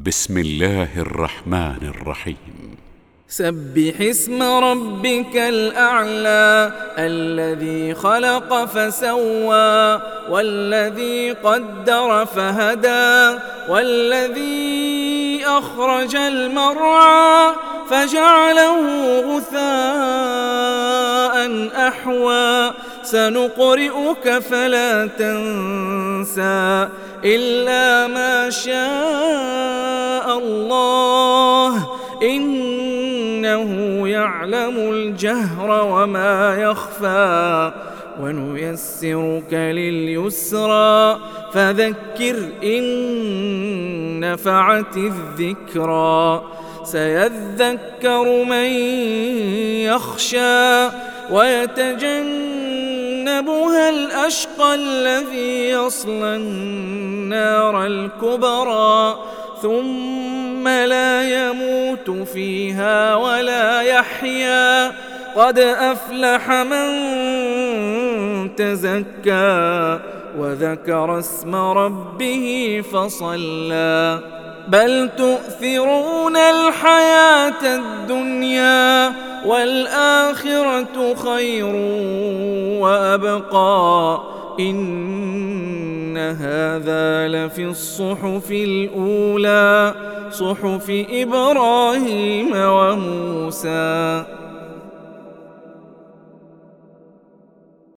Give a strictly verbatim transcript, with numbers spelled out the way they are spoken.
بسم الله الرحمن الرحيم. سبح اسم ربك الأعلى الذي خلق فسوى والذي قدر فهدى والذي أخرج المرعى فجعله غثاء أحوى سنقرئك فلا تنسى إلا ما شاء الله إنه يعلم الجهر وما يخفى ونيسرك لليسرى فذكر إن نفعت الذكرى سيذكر من يخشى ويتجنبها الأشقى الذي يصلى النار الكبرى ثم لا يموت فيها ولا يحيا قد أفلح من تزكى وذكر اسم ربه فصلى بل تؤثرون الحياة الدنيا والآخرة خير وأبقى إن هذا لفي الصحف الأولى صحف إبراهيم وموسى.